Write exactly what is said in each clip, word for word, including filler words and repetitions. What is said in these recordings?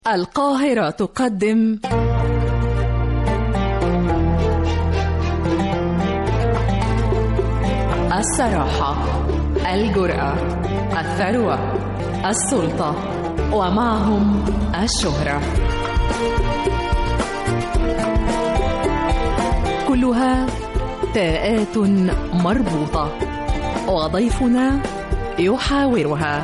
القاهرة تقدم الصراحة، الجرأة، الثروة، السلطة، ومعهم الشهرة، كلها تاءات مربوطة، وضيفنا يحاورها.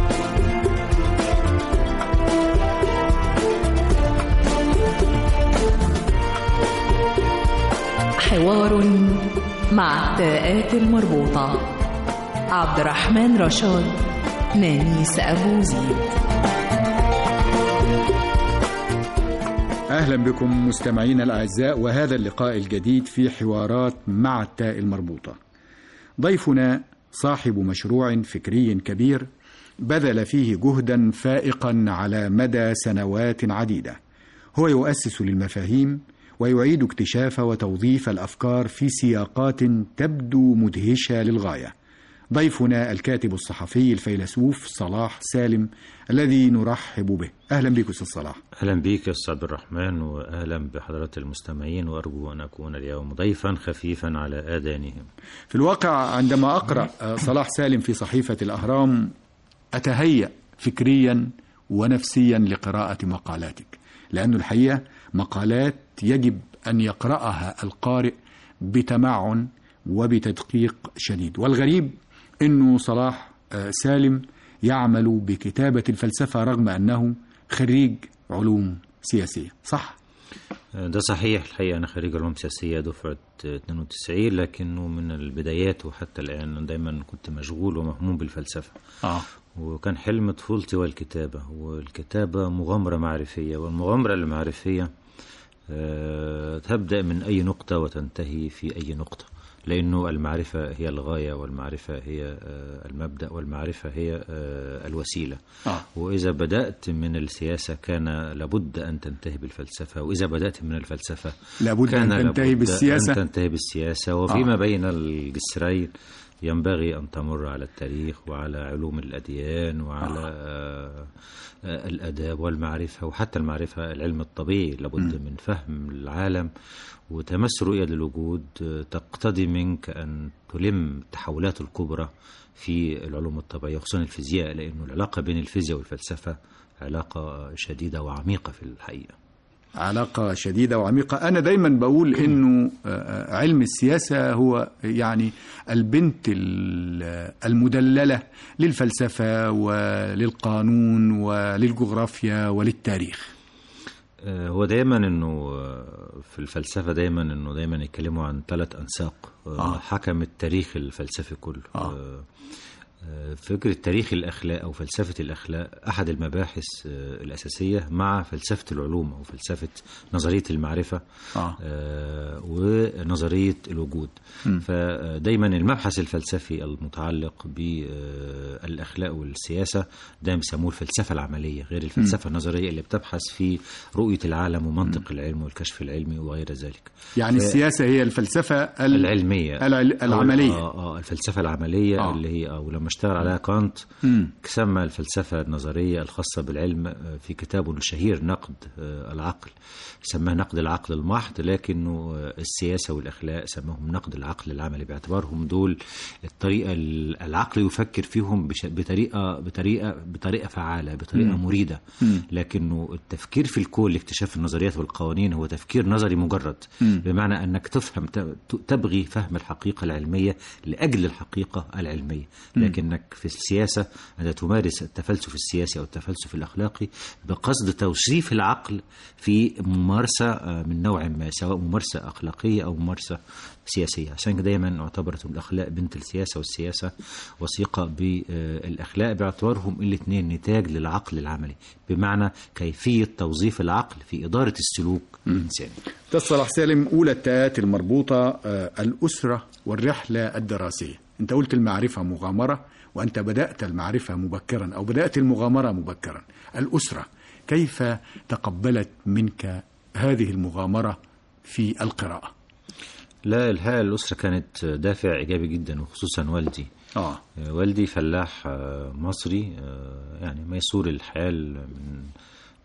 حوار مع التاءات المربوطة. عبد الرحمن رشاد، نانيس أبو زيد. أهلا بكم مستمعين الأعزاء، وهذا اللقاء الجديد في حوارات مع التاء المربوطة. ضيفنا صاحب مشروع فكري كبير بذل فيه جهدا فائقا على مدى سنوات عديدة. هو يؤسس للمفاهيم ويعيد اكتشاف وتوظيف الأفكار في سياقات تبدو مدهشة للغاية. ضيفنا الكاتب الصحفي الفيلسوف صلاح سالم، الذي نرحب به. أهلا بك أستاذ صلاح. أهلا بك يا أستاذ عبد الرحمن، وأهلا بحضرات المستمعين، وأرجو أن أكون اليوم ضيفا خفيفا على آذانهم. في الواقع عندما أقرأ صلاح سالم في صحيفة الأهرام أتهيأ فكريا ونفسيا لقراءة مقالاتك، لأن الحقيقة مقالات يجب أن يقرأها القارئ بتمعن وبتدقيق شديد. والغريب أنه صلاح سالم يعمل بكتابة الفلسفة رغم أنه خريج علوم سياسية، صح؟ ده صحيح. الحقيقة أنا خريج علوم سياسية دفعة اثنين وتسعين، لكنه من البدايات وحتى الآن دايما كنت مشغول ومهموم بالفلسفة. آه. وكان حلم طفولتي والكتابة، والكتابة مغامرة معرفية، والمغامرة المعرفية أه تبدأ من أي نقطة وتنتهي في أي نقطة، لأنه المعرفة هي الغاية، والمعرفة هي أه المبدأ، والمعرفة هي أه الوسيلة. آه. وإذا بدأت من السياسة كان لابد أن تنتهي بالفلسفة، وإذا بدأت من الفلسفة لابد كان أن تنتهي لابد بالسياسة. أن تنتهي بالسياسة، وفيما آه. بين الجسرين ينبغي أن تمر على التاريخ وعلى علوم الأديان وعلى آه. آه الأداب والمعرفة، وحتى المعرفة العلم الطبيعي لابد م. من فهم العالم وتمس رؤية للوجود تقتضي منك أن تلم التحولات الكبرى في العلوم الطبيعية، خصوصا الفيزياء، لأنه العلاقة بين الفيزياء والفلسفة علاقة شديدة وعميقة في الحقيقة. علاقة شديدة وعميقة. أنا دايما بقول إنه علم السياسة هو يعني البنت المدللة للفلسفة وللقانون وللجغرافيا وللتاريخ. هو دايما إنه في الفلسفة دايما إنه دايما يتكلموا عن ثلاث أنساق آه. حكم التاريخ الفلسفي كله. آه. فكرة تاريخ الأخلاق أو فلسفة الأخلاق أحد المباحث الأساسية مع فلسفة العلوم أو فلسفة نظرية المعرفة آه. آه ونظرية الوجود. م. فدايما المبحث الفلسفي المتعلق بالأخلاق والسياسة دايما يسموه الفلسفة العملية، غير الفلسفة م. النظرية اللي بتبحث في رؤية العالم ومنطق م. العلم والكشف العلمي وغير ذلك. يعني ف... السياسة هي الفلسفة العلمية العل... العملية. آه آه الفلسفة العملية آه. اللي هي أو لما اشتغل عليها كانت سمى الفلسفة النظرية الخاصة بالعلم في كتابه الشهير نقد العقل، سماه نقد العقل المحض، لكنه السياسة والأخلاق سماهم نقد العقل العملي، باعتبارهم دول الطريقة العقل يفكر فيهم بطريقة بطريقة بطريقة فعالة، بطريقة م. مريدة. م. لكنه التفكير في الكون لاكتشاف النظريات والقوانين هو تفكير نظري مجرد، م. بمعنى أنك تفهم تبغي فهم الحقيقة العلمية لأجل الحقيقة العلمية. لكنك في السياسة أنت تمارس التفلسف السياسي أو التفلسف الأخلاقي بقصد توصيف العقل في ممارسة من نوع ما، سواء ممارسة أخلاقية أو ممارسة سياسية. عشان كده دايما اعتبرت الأخلاق بنت السياسة، والسياسة وثيقة بالأخلاق، باعتبارهم الاثنين نتاج للعقل العملي، بمعنى كيفية توظيف العقل في إدارة السلوك الإنساني. صلاح سالم، أولى التاءات المربوطة الأسرة والرحلة الدراسية. أنت قلت المعرفة مغامرة، وأنت بدأت المعرفة مبكرا أو بدأت المغامرة مبكرا. الأسرة كيف تقبلت منك هذه المغامرة في القراءة؟ لا، الحقيقة الأسرة كانت دافع إيجابي جدا، وخصوصا والدي. آه. والدي فلاح مصري، يعني ميسور الحال من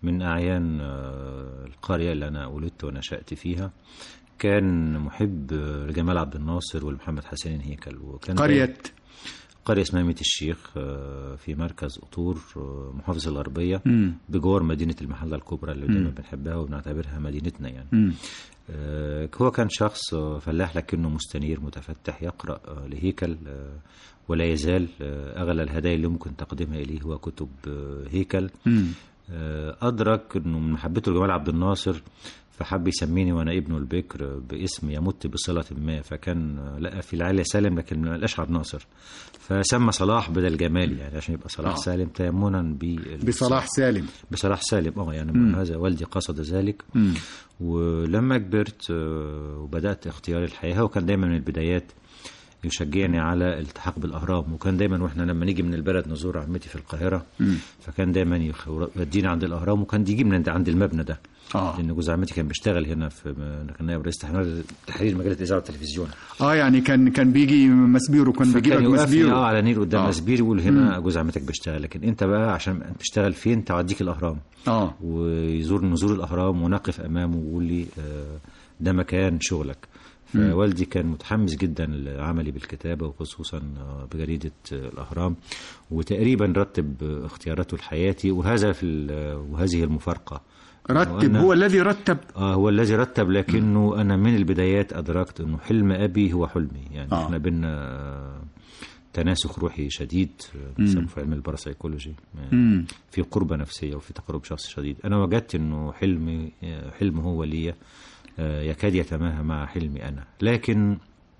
من أعيان القرية اللي أنا ولدت ونشأت فيها. كان محب لجمال عبد الناصر والمحمد حسين هيكل. وكان قرية قرية اسمها ميت الشيخ في مركز قطور محافظة الغربية بجوار مدينة المحلة الكبرى اللي دايما بنحبها وبنعتبرها مدينتنا يعني. م. هو كان شخص فلاح لكنه مستنير متفتح، يقرأ لهيكل ولا يزال أغلى الهدايا اللي ممكن تقدمها إليه هو كتب هيكل. م. أدرك أنه من محبته لجمال عبد الناصر فحب يسميني وأنا ابنه البكر باسم يمت بصلة ما، فكان لقى في العائلة سالم لكن ما لقاش عبد الناصر، فسمى صلاح بدل جمال يعني عشان يبقى صلاح آه. سالم تيمنا بصلاح سالم بصلاح سالم اه يعني م. هذا والدي قصد ذلك. م. ولما كبرت وبدأت اختيار الحياة وكان دايما من البدايات يشجعني على الالتحاق بالأهرام، وكان دايما واحنا لما نيجي من البلد نزور عمتي في القاهرة م. فكان دايما يودينا عند الأهرام، وكان يجي من عند المبنى ده آه. لأن جوز عمتي كان بيشتغل هنا في كان نائب رئيس تحرير مجلة الإذاعة والتلفزيون. اه يعني كان كان بيجي مسبير وكان بيجيبك مسبير اه على نيل قدام آه. مسبير يقول هنا جوز عمتك بيشتغل، لكن انت بقى عشان تشتغل فين تعديك الأهرام اه ويزور نزور الأهرام ونقف أمامه ويقول لي آه ده مكان شغلك. فوالدي كان متحمس جدا لعملي بالكتابة وخصوصا بجريدة الأهرام، وتقريبا رتب اختياراته لحياتي، وهذا في وهذه المفارقة رتب هو الذي رتب اه هو الذي رتب لكنه م. أنا من البدايات أدركت أنه حلم أبي هو حلمي يعني. آه. احنا بينا تناسخ روحي شديد في علم الباراسايكولوجي يعني في قربة نفسية وفي تقرب شخص شديد. أنا وجدت أنه حلمي حلم هو لي يكاد يتماهى مع حلمي أنا، لكن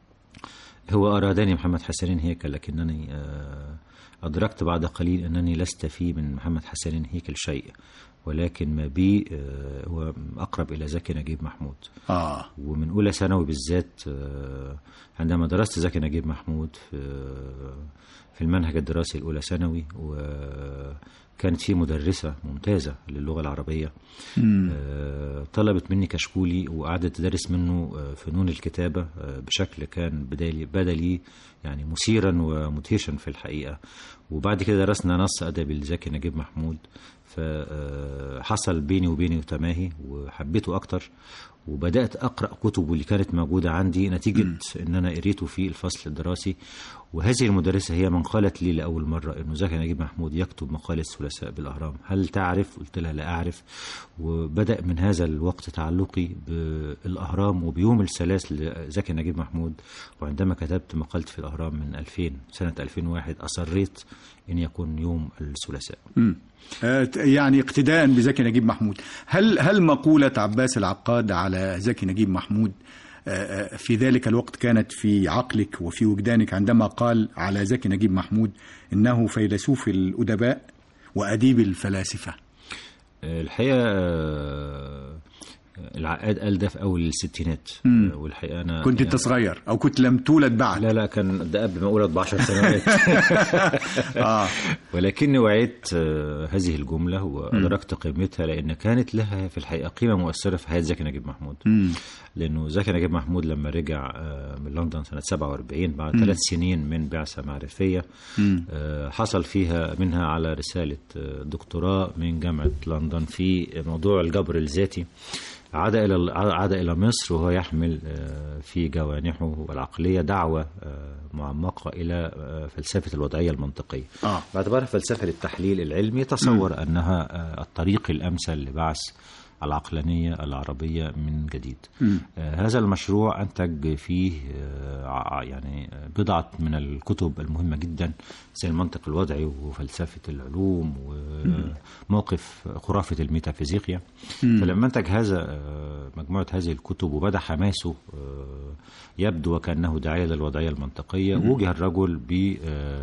هو أرادني محمد حسين هيكل، لكنني أدركت بعد قليل أنني لست في من محمد حسين هيكل شيء، ولكن ما بي هو أقرب إلى زكي نجيب محمود. آه. ومن أولى ثانوي بالذات عندما درست زكي نجيب محمود في في المنهج الدراسي الأولى ثانوي، وكانت في مدرسة ممتازة للغة العربية آه طلبت مني كشكولي وقعدت تدرس منه فنون الكتابة بشكل كان بدالي بدلي يعني مثيرا ومدهشا في الحقيقة. وبعد كده درسنا نص أدبي لزكي نجيب محمود، فحصل بيني وبينه تماهي وحبيته أكتر، وبدأت أقرأ كتبه اللي كانت موجودة عندي نتيجة م. أن أنا قريته في الفصل الدراسي. وهذه المدرسة هي من قالت لي لأول مرة أنه زكي نجيب محمود يكتب مقالة ثلاثاء بالأهرام، هل تعرف؟ قلت لها لا أعرف. وبدأ من هذا الوقت تعلقي بالأهرام وبيوم الثلاث لزكي نجيب محمود. وعندما كتبت مقالتي في الأهرام من ألفين سنة ألفين وواحد أصريت أن يكون يوم الثلاثاء. يعني اقتداء بزكي نجيب محمود. هل هل مقولة عباس العقاد على زكي نجيب محمود في ذلك الوقت كانت في عقلك وفي وجدانك عندما قال على زكي نجيب محمود إنه فيلسوف الأدباء وأديب الفلاسفة؟ الحقيقة العقاد قال ده في أول الستينات، والحقيقة أنا كنت أنت صغير أو كنت لم تولد بعد؟ لا لا كان ده قبل ما أولد بعشر سنوات. آه. ولكني وعيت هذه الجملة وأدركت قيمتها، لأن كانت لها في الحقيقة قيمة مؤثرة في حياة زكي نجيب محمود. م. لأنه زكي نجيب محمود لما رجع من لندن سنة سبعة وأربعين بعد ثلاث سنين من بعثة معرفية م. حصل فيها منها على رسالة دكتوراه من جامعة لندن في موضوع الجبر الذاتي، عاد إلى عاد إلى مصر وهو يحمل في جوانحه العقلية دعوة معمقة إلى فلسفة الوضعية المنطقية. آه. باعتبارها فلسفة للتحليل العلمي تصور م. أنها الطريق الأمثل لبعث العقلانية العربية من جديد. م. هذا المشروع أنتج فيه يعني بضعة من الكتب المهمة جدا زي المنطق الوضعي وفلسفة العلوم وموقف خرافة الميتافيزيقيا. م. فلما أنتج هذا مجموعة هذه الكتب وبدأ حماسه يبدو وكأنه داعية للوضعية المنطقية، م. وجه الرجل ب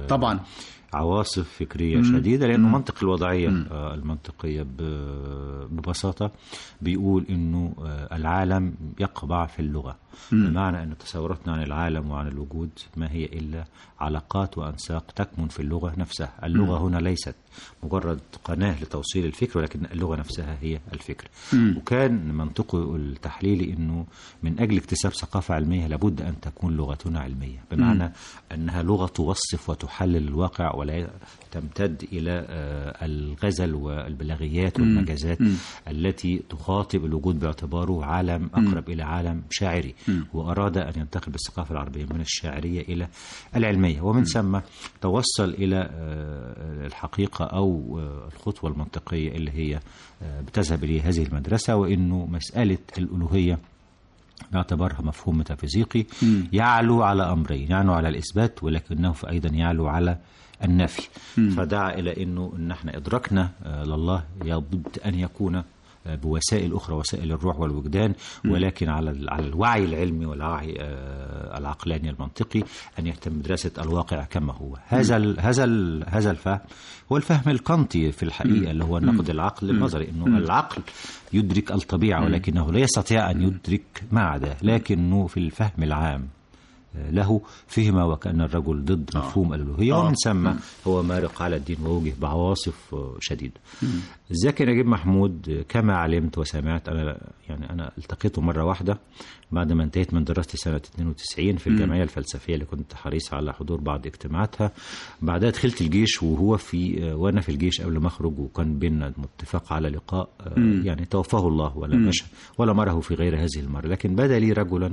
طبعا عواصف فكرية مم. شديدة، لأنه مم. منطق الوضعية مم. المنطقية ببساطة بيقول إنه العالم يقبع في اللغة، بمعنى أن تصوراتنا عن العالم وعن الوجود ما هي إلا علاقات وأنساق تكمن في اللغة نفسها. اللغة هنا ليست مجرد قناة لتوصيل الفكر، ولكن اللغة نفسها هي الفكر. وكان منطقه التحليلي أنه من أجل اكتساب ثقافة علمية لابد أن تكون لغتنا علمية، بمعنى أنها لغة توصف وتحلل الواقع ولا تمتد إلى الغزل والبلاغيات والمجازات التي تخاطب الوجود باعتباره عالم أقرب إلى عالم شاعري، وأراد أن ينتقل بالثقافة العربية من الشاعرية إلى العلمية، ومن ثم توصل إلى الحقيقة أو الخطوة المنطقية اللي هي بتذهب إليه هذه المدرسة، وإنه مسألة الألوهية نعتبرها مفهوم ميتافيزيقي يعلو على أمرين، يعلو على الإثبات ولكنه أيضا يعلو على النفي. فدعا إلى أنه إن احنا إدراكنا لله يبد أن يكون بوسائل أخرى، وسائل الروح والوجدان، ولكن على على الوعي العلمي والوعي العقلاني المنطقي أن يتم دراسة الواقع كما هو. هذا ال هذا ال هذا الفهم هو الفهم الكانتي في الحقيقة، اللي هو نقد العقل النظري، إنه العقل يدرك الطبيعة ولكنه لا يستطيع أن يدرك ما عداه، لكنه في الفهم العام له فهم وكأن الرجل ضد مفهوم الألوهية، ومن ثم هو مارق على الدين ووجه بعواصف شديدة. زكي نجيب محمود كما علمت وسمعت، أنا يعني أنا التقيته مرة واحدة بعد ما انتهيت من دراستي سنة اثنين وتسعين في الجمعية الفلسفية اللي كنت حريص على حضور بعض اجتماعاتها. بعدها دخلت الجيش وهو في وأنا في الجيش قبل ما أخرج، وكان بيننا اتفاق على لقاء، يعني توفاه الله ولا مشى ولا مره في غير هذه المرة، لكن بدا لي رجلا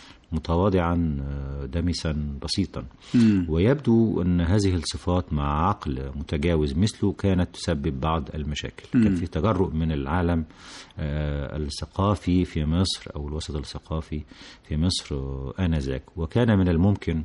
متواضعا دمسا بسيطا، ويبدو أن هذه الصفات مع عقل متجاوز مثله كانت تسبب بعض المشاكل. كان في تجرؤ من العالم الثقافي في مصر أو الوسط الثقافي في مصر آنذاك، وكان من الممكن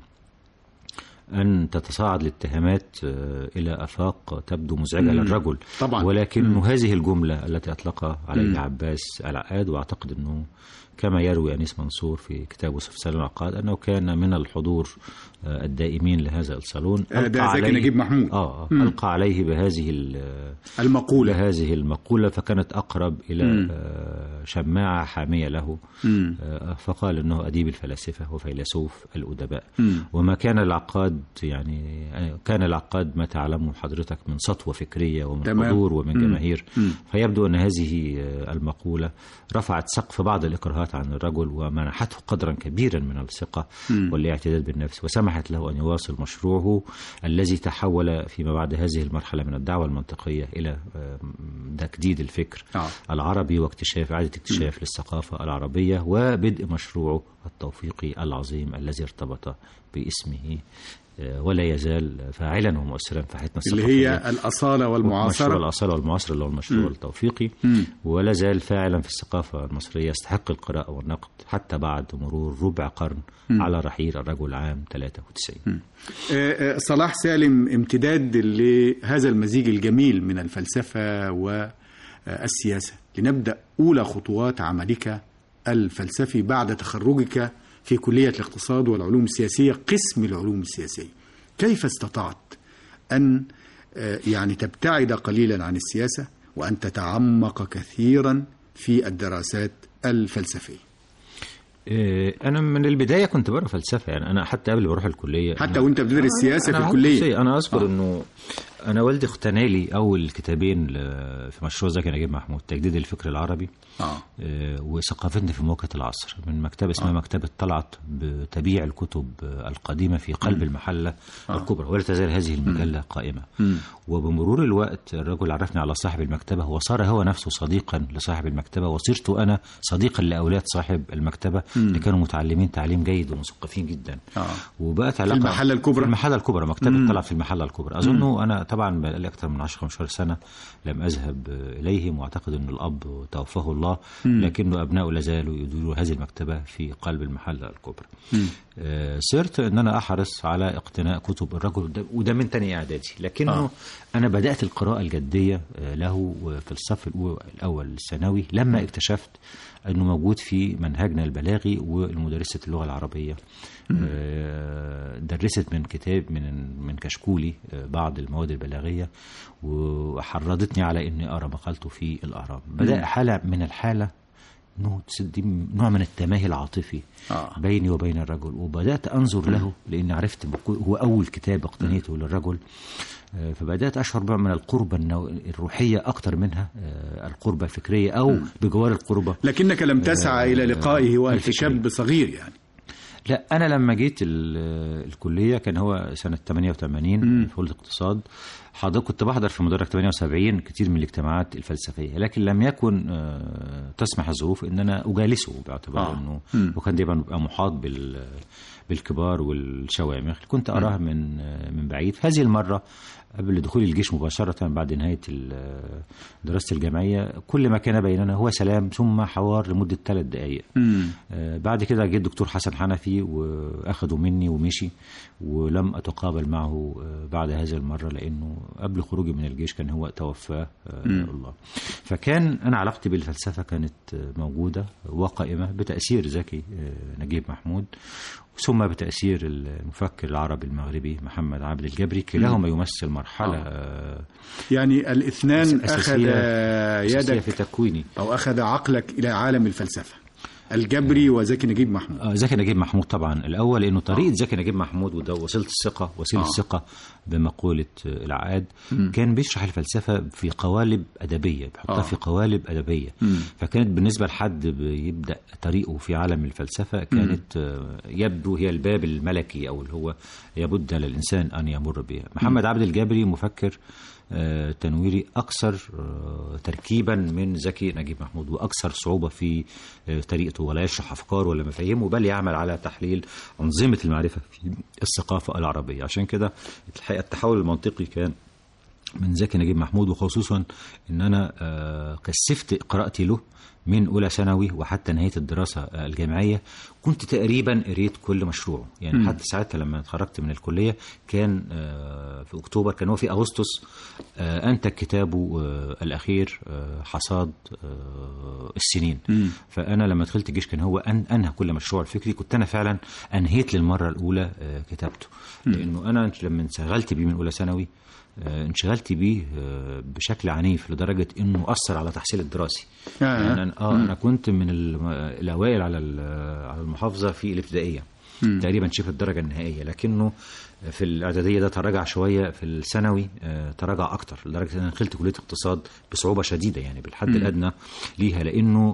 أن تتصاعد الاتهامات إلى آفاق تبدو مزعجة للرجل طبعا. ولكن هذه الجملة التي أطلقها عليه عباس العقاد، وأعتقد أنه كما يروي أنيس منصور في كتابه سفسطاط العقاد أنه كان من الحضور الدائمين لهذا الصالون، ده زكي نجيب محمود آه ألقى عليه بهذه المقولة هذه المقولة فكانت أقرب إلى مم. شماعة حامية له، فقال أنه أديب الفلاسفة وفيلسوف الأدباء. مم. وما كان العقاد يعني كان العقاد ما تعلمه حضرتك من سطوة فكرية ومن تمام. حضور ومن مم. جماهير. مم. فيبدو أن هذه المقولة رفعت سقف بعض الإكراهات عن الرجل ومنحته قدرا كبيرا من الثقة مم. والاعتداد بالنفس، وسمحت له أن يواصل مشروعه الذي تحول فيما بعد هذه المرحلة من الدعوة المنطقية إلى تجديد الفكر آه. العربي واكتشاف إعادة اكتشاف م. للثقافة العربية، وبدء مشروعه التوفيقي العظيم الذي ارتبط باسمه ولا يزال فاعلا ومؤثرا في حياتنا الثقافية، اللي هي الأصالة والمعاصرة. مشروع الأصالة والمعاصرة اللي هو المشروع م. التوفيقي، م. ولا زال فاعلا في الثقافة المصرية، يستحق القراءة والنقد حتى بعد مرور ربع قرن م. على رحيل الرجل عام ثلاثة وتسعين. صلاح سالم، امتداد لهذا المزيج الجميل من الفلسفة والسياسة، لنبدأ أولى خطوات عملك الفلسفي بعد تخرجك في كلية الاقتصاد والعلوم السياسية قسم العلوم السياسية. كيف استطعت أن يعني تبتعد قليلا عن السياسة وأن تتعمق كثيرا في الدراسات الفلسفية؟ أنا من البداية كنت بقرأ فلسفة، يعني أنا حتى قبل ما أروح الكلية حتى وأنت بتدرس السياسة في الكلية. أنا أذكر آه. أنه أنا والدي اقتنى لي أول كتابين في مشروع زكي نجيب محمود، تجديد الفكر العربي آه. وثقافتنا في مواجهة العصر، من مكتبة اسمها آه. مكتبة طلعت بتبيع الكتب القديمة في قلب م. المحلة آه. الكبرى، ولا تزال هذه المجلة م. قائمة. م. وبمرور الوقت الرجل عرفني على صاحب المكتبة، وصار هو نفسه صديقا لصاحب المكتبة، وصرت أنا صديقا لأولاد صاحب المكتبة م. اللي كانوا متعلمين تعليم جيد ومثقفين جدا. آه. وبقت علاقة في المحلة الكبرى. في المحلة الكبرى، مكتبة طلعت في المحلة الكبرى. أظنه أنا طبعا بقالي أكثر من عشرة خمسة عشر سنة لم أذهب إليهم، وأعتقد أن الأب توفاه الله، مم. لكنه أبناءه لازالوا يديروا هذه المكتبة في قلب المحلة الكبرى. آه صرت أن أنا أحرص على اقتناء كتب الرجل، وده من تاني إعدادي، لكنه آه. أنا بدأت القراءة الجدية له في الصف الأول الثانوي لما اكتشفت أنه موجود في منهجنا البلاغي والمدرسة اللغة العربية درست من كتاب من من كشكولي بعض المواد البلاغية، وحرضتني على إني أقرأ مقالته في الأهرام. بدأ حالة من الحالة إنه تسدي نوع من التماهي العاطفي آه. بيني وبين الرجل، وبدأت أنظر له لأني عرفت هو أول كتاب اقتنيته للرجل، فبدأت أشعر بقى من القربة الروحية أكتر منها القربة الفكرية أو بجوار القربة. لكنك لم تسعى إلى لقائه وأنت شاب صغير يعني. لا، أنا لما جيت الكلية كان هو سنة ثمانية وثمانين في كلية الاقتصاد. حضرتك كنت بحضر في مدرج ثمانية وسبعين كتير من الاجتماعات الفلسفية، لكن لم يكن تسمح الظروف ان انا اجالسه باعتبار آه. انه وكان دايما بيبقى محاط بال بالكبار والشوامخ، كنت اراها من من بعيد. هذه المرة قبل دخول الجيش مباشرة بعد نهاية دراسة الجامعية كل ما كان بيننا هو سلام ثم حوار لمدة ثلاث دقائق. آه بعد كده جه الدكتور حسن حنفي وأخده مني ومشي، ولم أتقابل معه بعد هذه المرة لأنه قبل خروجي من الجيش كان هو توفى آه الله. فكان أنا علاقتي بالفلسفة كانت موجودة وقائمة بتأثير زكي آه نجيب محمود، ثم بتأثير المفكر العربي المغربي محمد عبد الجبري. كلاهما يمثل مرحلة آه. يعني الاثنان أخذ يدك في تكويني أو أخذ عقلك إلى عالم الفلسفة، الجبري وزكي نجيب محمود. آه زكي نجيب محمود طبعا الأول، لأنه طريقة آه. زكي نجيب محمود وده وسيلة الثقة وسيلة آه. الثقة بمقولة العقاد م. كان بيشرح الفلسفة في قوالب أدبية، بيحطها آه. في قوالب أدبية م. فكانت بالنسبة لحد بيبدأ طريقه في عالم الفلسفة كانت م. يبدو هي الباب الملكي أو اللي هو يبد للإنسان أن يمر بها. محمد م. عبد الجبري مفكر آه تنويري أكثر آه تركيبا من زكي نجيب محمود، وأكثر صعوبة في آه طريقته، ولا يشرح أفكار ولا مفاهيمه، بل يعمل على تحليل أنظمة المعرفة في الثقافة العربية. عشان كده الحقيقة التحول المنطقي كان من زكي نجيب محمود، وخصوصا أن أنا آه كثفت قراءتي له من أولى ثانوي وحتى نهاية الدراسة الجامعية. كنت تقريبا قريت كل مشروعه يعني م. حتى ساعتها لما اتخرجت من الكلية كان في أكتوبر، كان هو في أغسطس أنتج كتابه الأخير حصاد السنين م. فأنا لما دخلت الجيش كان هو أنهى كل مشروع الفكري. كنت أنا فعلا أنهيت للمرة الأولى كتابته م. لأنه أنا لما انشغلت بيه من أولى ثانوي انشغلت بيه بشكل عنيف لدرجة انه اثر على تحصيل الدراسي. آه. يعني انا اه انا كنت من الاوائل على على المحافظة في الابتدائية م. تقريبا شبه الدرجة النهائية، لكنه في الاعدادية ده تراجع شوية، في الثانوي تراجع اكتر لدرجة ان انا دخلت كلية اقتصاد بصعوبة شديدة يعني بالحد م. الادنى ليها، لانه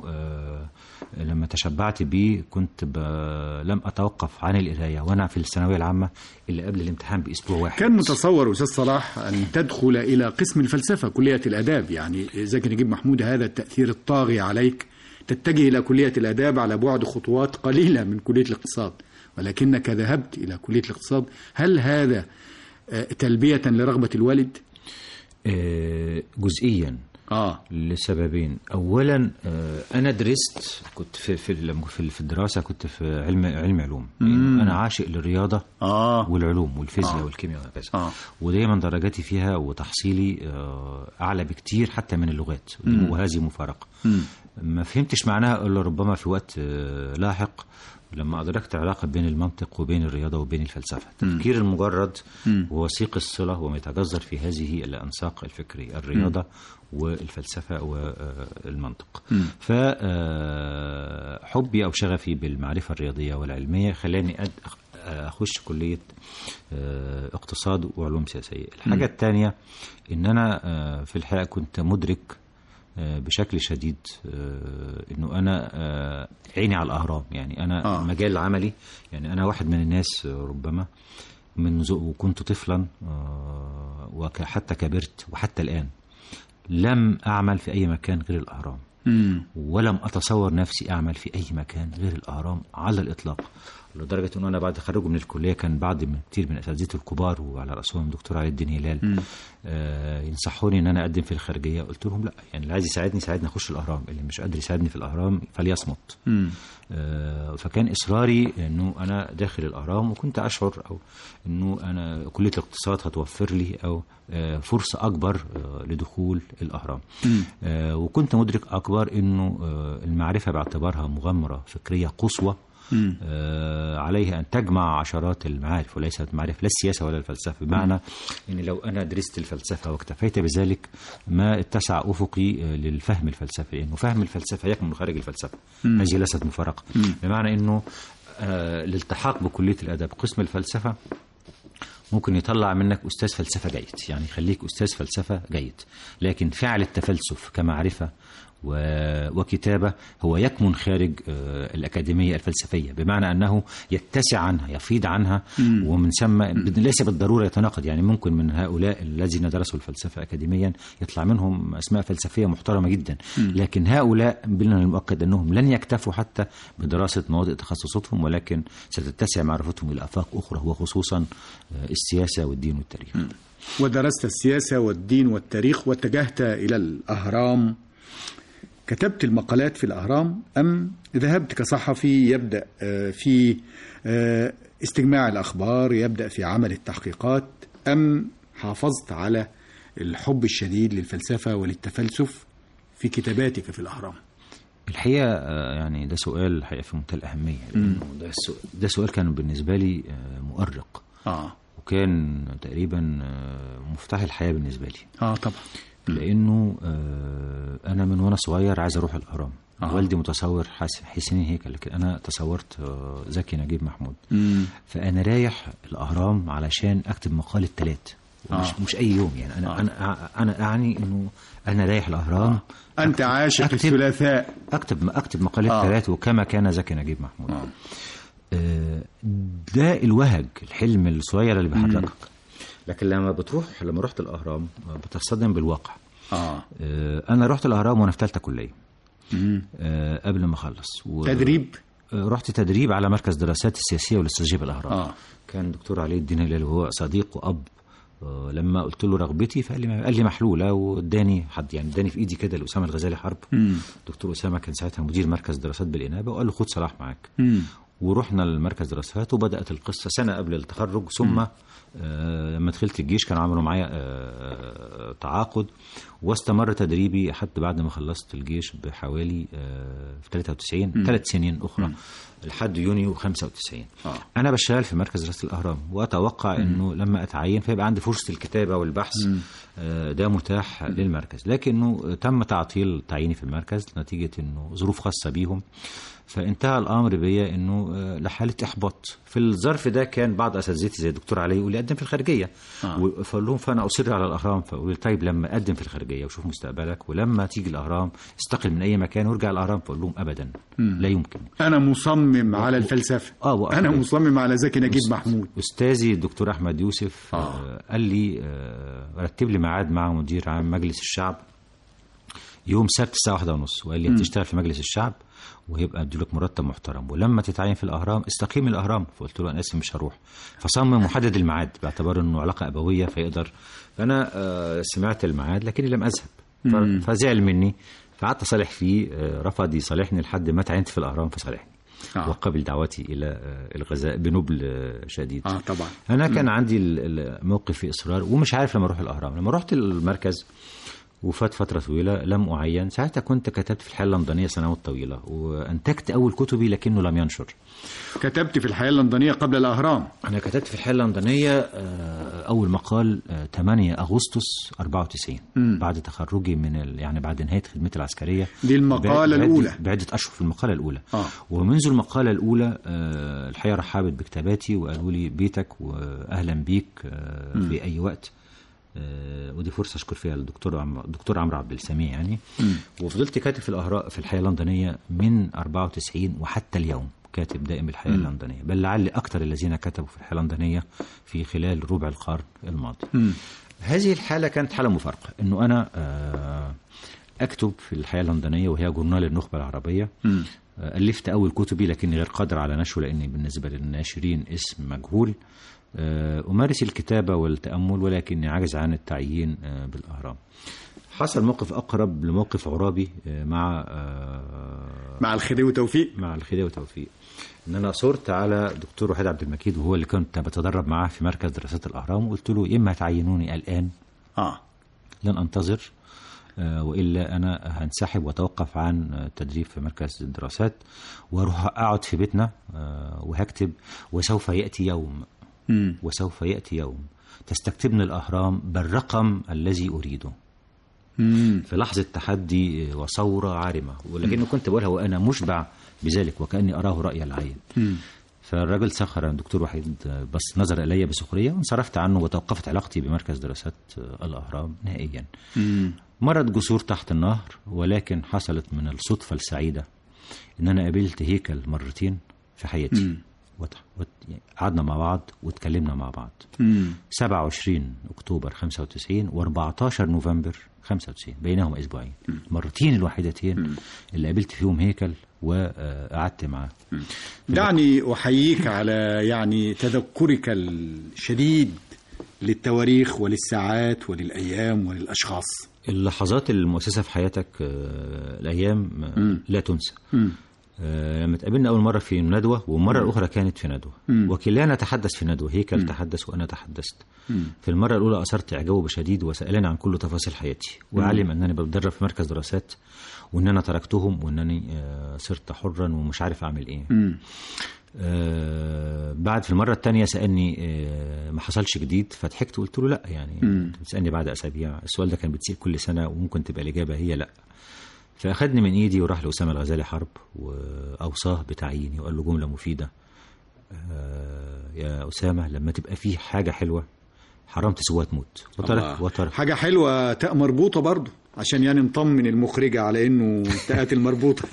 لما تشبعت بيه كنت لم أتوقف عن القراية وأنا في الثانوية العامة إلا قبل الامتحان بأسبوع واحد. كان متصور أستاذ صلاح أن تدخل إلى قسم الفلسفة كلية الآداب، يعني زكي نجيب محمود هذا التأثير الطاغي عليك تتجه إلى كلية الآداب على بعد خطوات قليلة من كلية الاقتصاد، ولكنك ذهبت إلى كلية الاقتصاد. هل هذا تلبية لرغبة الوالد؟ جزئيا آه. لسببين. أولا أنا درست كنت في في في الدراسة كنت في علم علم علوم، أنا عاشق للرياضة آه. والعلوم والفيزياء آه. والكيمياء وهكذا آه. ودايما درجاتي فيها وتحصيلي أعلى بكتير حتى من اللغات، وهذه مفارقة ما فهمتش معناها إلا ربما في وقت لاحق لما أدركت علاقة بين المنطق وبين الرياضة وبين الفلسفة. التفكير المجرد ووثيق الصلة وما يتجذر في هذه الأنساق الفكرية، الرياضة م. والفلسفة والمنطق. فحبي أو شغفي بالمعرفة الرياضية والعلمية خلاني أخش كلية اقتصاد وعلوم سياسية. الحاجة الثانية إن أنا في الحقيقة كنت مدرك بشكل شديد انه انا عيني على الاهرام، يعني انا آه. مجال العملي، يعني انا واحد من الناس ربما منذ وكنت طفلا وحتى كبرت وحتى الان لم اعمل في اي مكان غير الاهرام، م. ولم اتصور نفسي اعمل في اي مكان غير الاهرام على الاطلاق، لدرجه انه انا بعد تخرجي من الكليه كان بعض من كتير من اساتذتي الكبار وعلى راسهم الدكتور علي الدين هلال آه ينصحوني ان انا اقدم في الخارجيه. قلت لهم لا، يعني اللي عايز يساعدني يساعدني اخش الاهرام، اللي مش قادر يساعدني في الاهرام فليصمت. آه فكان اصراري انه انا داخل الاهرام، وكنت اشعر او انه انا كليه الاقتصاد هتوفر لي او آه فرصه اكبر آه لدخول الاهرام. آه وكنت مدرك اكبر انه آه المعرفه باعتبارها مغامره فكريه قصوى آه عليه أن تجمع عشرات المعارف وليست معرفة لا السياسة ولا الفلسفة، بمعنى أن لو أنا درست الفلسفة واكتفيت بذلك ما اتسع أفقي للفهم الفلسفي، لأنه فهم الفلسفة يكمن خارج الفلسفة، هذه ليست مفارقة. بمعنى أنه آه الالتحاق بكلية الأدب قسم الفلسفة ممكن يطلع منك أستاذ فلسفة جيد، يعني يخليك أستاذ فلسفة جيد، لكن فعل التفلسف كمعرفة وكتابة هو يكمن خارج الأكاديمية الفلسفية، بمعنى أنه يتسع عنها يفيض عنها، ومن ثم ليس بالضرورة يتناقض. يعني ممكن من هؤلاء الذين درسوا الفلسفة أكاديميا يطلع منهم أسماء فلسفية محترمة جدا، لكن هؤلاء من المؤكد أنهم لن يكتفوا حتى بدراسة مواضيع تخصصاتهم، ولكن ستتسع معرفتهم إلى آفاق أخرى، وخصوصا السياسة والدين والتاريخ. ودرست السياسة والدين والتاريخ واتجهت إلى الأهرام. كتبت المقالات في الأهرام أم ذهبت كصحفي يبدأ في استجماع الأخبار، يبدأ في عمل التحقيقات، أم حافظت على الحب الشديد للفلسفة وللتفلسف في كتاباتك في الأهرام؟ الحقيقة يعني ده سؤال الحقيقة في منتهى الأهمية، لأنه ده, ده سؤال كان بالنسبة لي مؤرق آه. وكان تقريبا مفتاح الحياة بالنسبة لي. آه طبعا. لأنه أنا من وأنا صغير عايز أروح الأهرام. آه. والدي متصور حسين هيكل، لكن أنا تصورت زكي نجيب محمود. مم. فأنا رايح الأهرام علشان أكتب مقالة تلات، مش, آه. مش أي يوم. يعني أنا آه. أنا أنا أعني إنه أنا رايح الأهرام. آه. أنت عاشق الثلاثاء. أكتب أكتب مقالة آه. تلات، وكما كان زكي نجيب محمود. آه. آه ده الوهج، الحلم الصغير اللي بيحركك. لكن لما بتروح لما رحت الأهرام بتصدم بالواقع. آه. آه أنا رحت الأهرام وأنا في ثالثة كلية آه قبل ما أخلص. و... تدريب؟ آه رحت تدريب على مركز دراسات السياسية والاستراتيجية بالأهرام. آه. كان دكتور علي الدين اللي هو صديق وأب. آه لما قلت له رغبتي فقال لي قال لي محلولة، واداني حد يعني اداني في إيدي كده لأسامة الغزالي حرب. مم. دكتور أسامة كان ساعتها مدير مركز دراسات بالإنابة، وقال له خد صلاح معاك. مم. ورحنا للمركز دراسات، وبدأت القصة سنة قبل التخرج. ثم آه لما دخلت الجيش كانوا عملوا معايا آه تعاقد، واستمر تدريبي حتى بعد ما خلصت الجيش بحوالي آه في ثلاثة وتسعين ثلاث سنين أخرى م. لحد يونيو خمسة وتسعين. آه. أنا بشتغل في مركز دراسة الأهرام، وأتوقع م. أنه لما أتعين فيبقى عندي فرصة الكتابة والبحث. آه ده متاح م. للمركز، لكنه تم تعطيل تعييني في المركز نتيجة أنه ظروف خاصة بيهم. فانتهى الامر بيا انه لحاله احباط. في الظرف ده كان بعض اساتذتي زي الدكتور علي يقول لي قدم في الخارجيه. آه. فقال لهم فانا اصر على الاهرام، فقول طيب لما اقدم في الخارجيه وشوف مستقبلك، ولما تيجي الاهرام استقل من اي مكان وارجع الاهرام. فقول لهم ابدا مم. لا يمكن، انا مصمم و... على الفلسفه. اه انا مصمم على زكي نجيب أس... محمود. استاذي الدكتور احمد يوسف آه. آه قال لي آه رتب لي ميعاد مع مدير عام مجلس الشعب يوم سبت الساعه واحدة ونص، وقال لي هتشتغل في مجلس الشعب وهيبقى اديلك مرتب محترم، ولما تتعين في الاهرام استقيم الاهرام. فقلت له انا اسف مش هروح. فصمم محدد الميعاد باعتبار انه علاقه ابويه فيقدر. فانا آه سمعت الميعاد لكني لم اذهب، فزعل مني، فقعدت اصالح فيه. آه رفض يصالحني لحد ما تعينت في الاهرام فصالحني. آه. وقبل دعوتي الى آه الغزاء بنبل آه شديد. اه طبعا. انا كان عندي الموقف في اصرار ومش عارف لما اروح الاهرام. لما رحت المركز وفات فترة طويلة لم أعين. ساعتها كنت كتبت في الحياة اللندنية سنوات طويلة، وأنتجت أول كتبي لكنه لم ينشر. كتبت في الحياة اللندنية قبل الأهرام؟ أنا كتبت في الحياة اللندنية أول مقال ثمانية أغسطس أربعة وتسعين م. بعد تخرجي من ال... يعني بعد نهاية خدمتي العسكرية. دي المقالة الأولى بعدة أشهر في المقالة الأولى. آه. ومنذ المقالة الأولى الحقيقة رحبت بكتاباتي وقالوا لي بيتك وأهلا بيك في أي وقت. أه ودي فرصه اشكر فيها الدكتور عم... الدكتور عمرو عبد السميع يعني. م. وفضلت كاتب في الاهراء في الحياه اللندنيه من أربعة وتسعين وحتى اليوم كاتب دائم الحياه م. اللندنيه، بل لعل اكثر الذين كتبوا في الحياه اللندنيه في خلال ربع القرن الماضي. م. هذه الحاله كانت حاله مفارقه، انه انا أه اكتب في الحياه اللندنيه وهي جورنال النخبه العربيه. م. الفت اول كتبي لكني غير قادر على نشره لاني بالنسبه للناشرين اسم مجهول. أمارس الكتابة والتأمل ولكني عاجز عن التعيين بالأهرام. حصل موقف أقرب لموقف عرابي مع مع الخديوي توفيق مع الخديوي توفيق إن أنا صرت على دكتور وحيد عبد المجيد، وهو اللي كنت بتدرب معاه في مركز دراسات الأهرام، وقلت له إما تعينوني الآن آه. لن أنتظر، وإلا أنا هنسحب وأتوقف عن التدريب في مركز الدراسات وأروح أقعد في بيتنا وهكتب. وسوف يأتي يوم م. وسوف يأتي يوم تستكتبني الأهرام بالرقم الذي أريده. م. في لحظة تحدي وثورة عارمة، ولكن كنت بقولها وأنا مشبع بذلك وكأني أراه رأي العين. م. فالراجل سخر الدكتور وحيد بس نظر إلي بسخرية وانصرفت عنه وتوقفت علاقتي بمركز دراسات الأهرام نهائيا. م. مرت جسور تحت النهر، ولكن حصلت من الصدفة السعيدة إن أنا قابلت هيكل مرتين في حياتي. قعدنا مع بعض واتكلمنا مع بعض. مم. سبعة وعشرين أكتوبر خمسة وتسعين وأربعتاشر نوفمبر خمسة وتسعين، بينهم أسبوعين. مم. مرتين الوحيدتين مم. اللي قابلت فيهم هيكل وقعدت معاه. دعني أحييك على يعني تذكرك الشديد للتواريخ وللساعات وللأيام وللأشخاص. اللحظات المؤسسة في حياتك، الأيام مم. لا تنسى. مم. لما تقابلنا أول مرة في ندوة والمرة م. الأخرى كانت في ندوة، م. وكلانا تحدث في ندوة. هيكل م. تحدث وأنا تحدثت. م. في المرة الأولى أثرت إعجابه بشديد وسألني عن كل تفاصيل حياتي، وعلم أنني بتدرب في مركز دراسات وأن أنا تركتهم وأنني صرت حرا ومش عارف أعمل إيه. آه بعد في المرة الثانية سألني آه ما حصلش جديد، فضحكت وقلت له لا، يعني بتسألني بعد أسابيع. السؤال ده كان بتسأل كل سنة وممكن تبقى الإجابة هي لا. فأخذني من إيدي وراح لأسامة الغزالي حرب وأوصاه بتعييني وقال له جملة مفيدة: آه يا أسامة، لما تبقى فيه حاجة حلوة حرام تسويها تموت. وترك وترك حاجة حلوة تاء مربوطة برضو عشان يعني نطمن المخرجة على إنه تاءات المربوطة.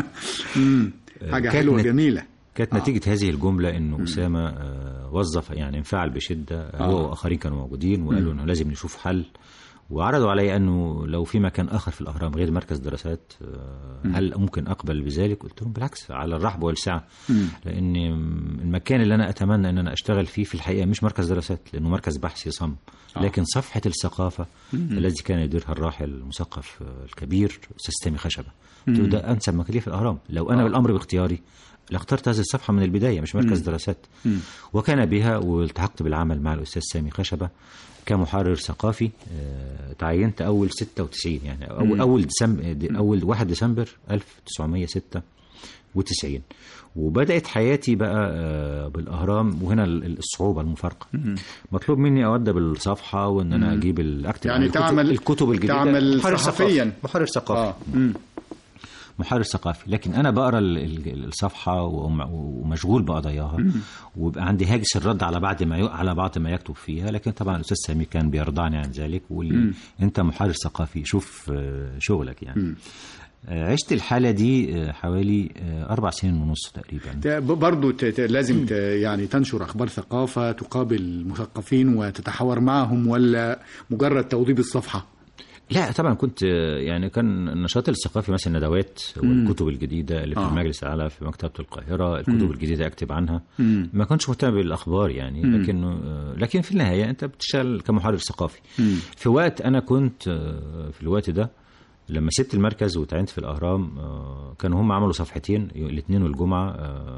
حاجة حلوة جميلة. كانت آه. نتيجة هذه الجملة إنه أسامة آه وظف يعني انفعل بشدة. آه. هو وآخرين كانوا موجودين وقالوا إنه لازم نشوف حل، وعرضوا علي أنه لو في مكان آخر في الأهرام غير مركز دراسات هل ممكن أقبل بذلك؟ قلت لهم بالعكس، على الرحب والسعة، لأن المكان اللي أنا أتمنى أن أنا أشتغل فيه في الحقيقة مش مركز دراسات لأنه مركز بحثي صم، لكن صفحة الثقافة الذي كان يديرها الراحل المثقف الكبير أستاذ سامي خشبة. قلت له ده أنسب مكان لي في الأهرام، لو أنا بالأمر باختياري لاخترت هذه الصفحة من البداية مش مركز دراسات. وكان بها، والتحقت بالعمل مع الأستاذ سامي خشبة كمحرر ثقافي. تعينت أول ستة وتسعين، يعني أول أول ديسمبر أول واحد ديسمبر ألف وتسعمية وستة وتسعين، وبدأت حياتي بقى بالأهرام. وهنا الصعوبة المفارقة، مطلوب مني أودب الصفحة وإن أنا أجيب الأكتب يعني الكتب تعمل الكتب الجديدة، تعمل صحفيا، محرر ثقافي. آه. محرر ثقافي، لكن أنا بقرأ الصفحة ومشغول بقضاياها، ويبقى عندي هاجس الرد على بعض ما على بعض ما يكتب فيها. لكن طبعا الأستاذ سامي كان بيرضعني عن ذلك ويقول أنت محرر ثقافي، شوف شغلك يعني. م. عشت الحالة دي حوالي أربع سنين ونص تقريبا. برضو لازم يعني تنشر أخبار ثقافة، تقابل مثقفين وتتحاور معهم، ولا مجرد توضيب الصفحة؟ لا طبعا كنت يعني كان النشاط الثقافي مثلا ندوات والكتب الجديدة اللي في آه. المجلس الأعلى في مكتبة القاهرة، الكتب مم. الجديدة أكتب عنها. مم. ما كنتش مهتم بالأخبار يعني، لكن لكن في النهاية أنت بتشتغل كمحرر ثقافي. مم. في وقت أنا كنت في الوقت ده لما سبت المركز وتعينت في الأهرام، كانوا هم عملوا صفحتين الاثنين والجمعة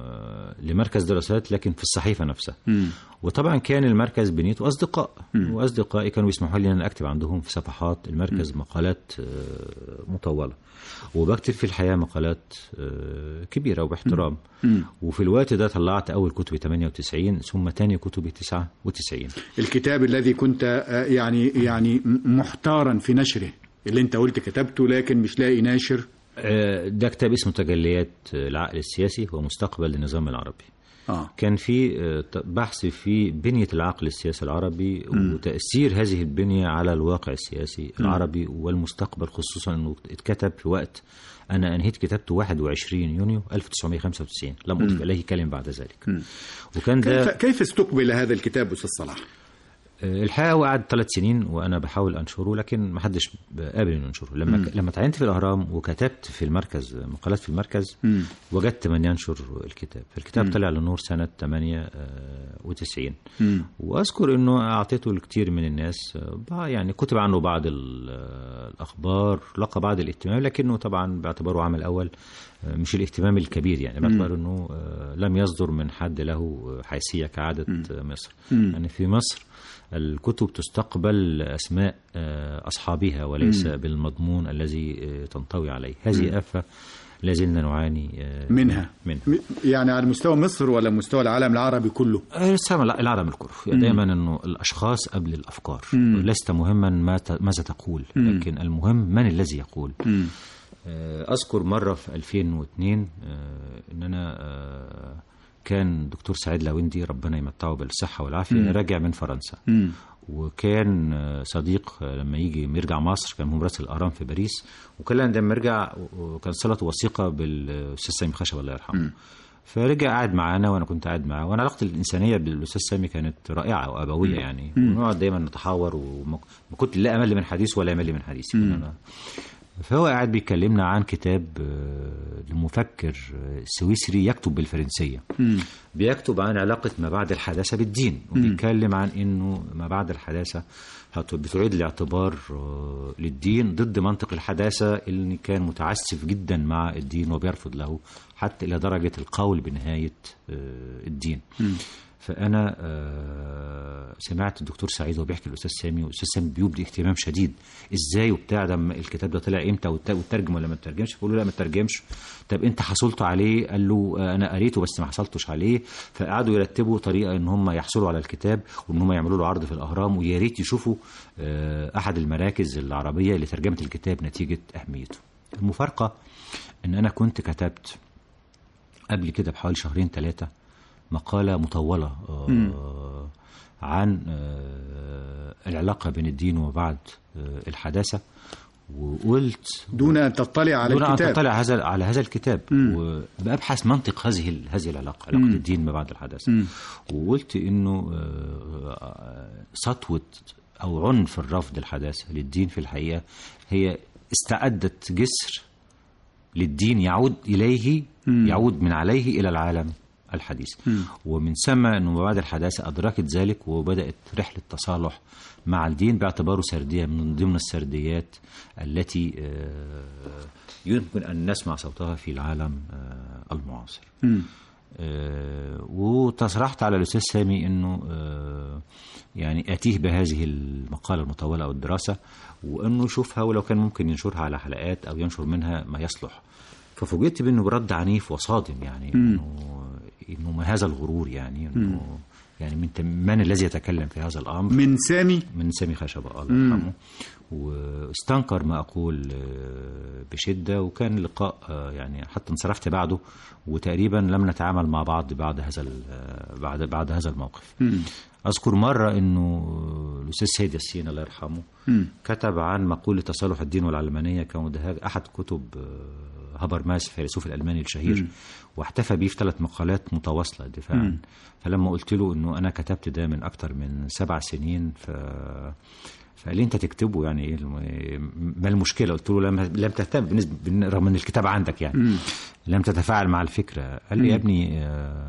لمركز دراسات لكن في الصحيفة نفسها. م. وطبعا كان المركز بنيته أصدقاء، م. وأصدقائي كانوا يسمحوا لي أن أكتب عندهم في صفحات المركز م. مقالات مطولة، وبكتب في الحياة مقالات كبيرة وباحترام. م. وفي الوقت ده طلعت أول كتبي ثمانية وتسعين ثم تاني كتبي تسعة وتسعين. الكتاب الذي كنت يعني يعني محتارا في نشره، اللي انت قلت كتبته لكن مش لاقي ناشر، ده كتاب اسمه تجليات العقل السياسي ومستقبل النظام العربي. آه. كان في بحث في بنية العقل السياسي العربي م. وتأثير هذه البنية على الواقع السياسي م. العربي والمستقبل، خصوصا أنه اتكتب في وقت أنا أنهيت كتابته واحد وعشرين يونيو ألف وتسعمية وخمسة وتسعين، لم أضف إليه كلمة بعد ذلك. م. وكان كيف, كيف استقبل هذا الكتاب أستاذ صلاح؟ الحقيقة هو قعد ثلاث سنين وأنا بحاول أنشره، لكن ما حدش قابل إنه ينشره. لما م. لما تعينت في الأهرام وكتبت في المركز مقالات في المركز، م. وجدت من ينشر الكتاب. الكتاب م. طلع للنور سنة ثمانية وتسعين، م. وأذكر إنه أعطيته لكثير من الناس، يعني كتب عنه بعض الأخبار، لقى بعض الاهتمام، لكنه طبعا باعتباره عمل أول مش الاهتمام الكبير يعني، باعتبار انه لم يصدر من حد له حيثيه كعاده مصر. يعني في مصر الكتب تستقبل اسماء اصحابها وليس م. بالمضمون الذي تنطوي عليه. هذه آفة لازلنا نعاني منها. منها يعني على مستوى مصر ولا مستوى العالم العربي كله؟ العالم كله. يعني دائما انه الاشخاص قبل الافكار. م. لست مهما ماذا تقول، لكن م. المهم من الذي يقول. م. اذكر مره في ألفين واثنين ان انا كان دكتور سعيد لاوندي ربنا يمتعه بالصحه والعافيه م. راجع من فرنسا. م. وكان صديق لما يجي يرجع مصر كان مراسل الأهرام في باريس، وكان لما يرجع وكان صلته وثيقة بالأستاذ سامي خشب الله يرحمه. م. فرجع قاعد معانا وانا كنت قاعد معاه، وانا علاقتي الانسانيه بالاستاذ سامي كانت رائعه وابويه يعني، ونقعد دايما نتحاور وما كنت لا امل من حديث ولا امل من حديث. فهو قاعد بيكلمنا عن كتاب لمفكر سويسري يكتب بالفرنسيه، م. بيكتب عن علاقه ما بعد الحداثه بالدين، وبيتكلم عن انه ما بعد الحداثه بتعيد الاعتبار للدين ضد منطق الحداثه اللي كان متعسف جدا مع الدين وبيرفض له حتى الى درجه القول بنهايه الدين. م. فأنا سمعت الدكتور سعيد وهو بيحكي الأستاذ سامي، والأستاذ سامي بيبدي اهتمام شديد إزاي وبتاع ده الكتاب ده طلع إمتى وترجم ولا ما ترجمش. بقول له لا ما ترجمش. طب أنت حصلت عليه؟ قال له أنا قريته بس ما حصلتش عليه. فقعدوا يرتبوا طريقة إن هم يحصلوا على الكتاب وإن هم يعملوا له عرض في الأهرام، ويا ريت يشوفوا أحد المراكز العربية اللي ترجمت الكتاب نتيجة أهميته. المفارقة إن أنا كنت كتبت قبل كده بحوالي شهرين ثلاثة مقالة مطولة آه عن آه العلاقة بين الدين وبعد آه الحداثة، وقلت دون أن تطلع على دون الكتاب دون أن تطلع هذا على هذا الكتاب، وبأبحث منطق هذه هذه العلاقة علاقة م. الدين ما بعد الحداثة. م. وقلت إنه آه سطوة أو عنف الرفض الحداثة للدين في الحقيقة هي استعدت جسر للدين يعود إليه م. يعود من عليه إلى العالم الحديث. م. ومن ثم أنه بعد الحداثة أدركت ذلك وبدأت رحلة تصالح مع الدين باعتباره سردية من ضمن السرديات التي يمكن أن نسمع صوتها في العالم المعاصر. م. وتصرحت على الأستاذ سامي أنه يعني أتيه بهذه المقالة المطولة أو الدراسة، وأنه يشوفها ولو كان ممكن ينشرها على حلقات أو ينشر منها ما يصلح. ففوجئت بأنه برد عنيف وصادم، يعني أنه إنه ما هذا الغرور، يعني إنه يعني من من الذي يتكلم في هذا الأمر؟ من سامي من سامي خشب الله يرحمه، واستنكر ما أقول بشدة. وكان لقاء يعني حتى انصرفت بعده، وتقريبا لم نتعامل مع بعض بعد هذا بعد بعد هذا الموقف. م. أذكر مرة إنه الأستاذ سيد ياسين الله يرحمه م. كتب عن مقولة تصالح الدين والعلمانية كمدهاج أحد كتب هابرماس الفيلسوف الألماني الشهير، م. واحتفى بيه في ثلاث مقالات متواصلة دفاعا. م. فلما قلت له إنه أنا كتبت ده من أكتر من سبع سنين ف فقال لي أنت تكتبه يعني ما المشكلة؟ قلت له لم لم تهتم بالنسبة رغم إن الكتاب عندك يعني م. لم تتفاعل مع الفكرة. قال لي م. يا ابني